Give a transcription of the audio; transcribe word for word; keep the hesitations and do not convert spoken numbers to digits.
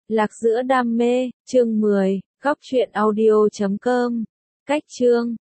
Lạc giữa đam mê, chương mười, góc truyện audio chấm com. Cách chương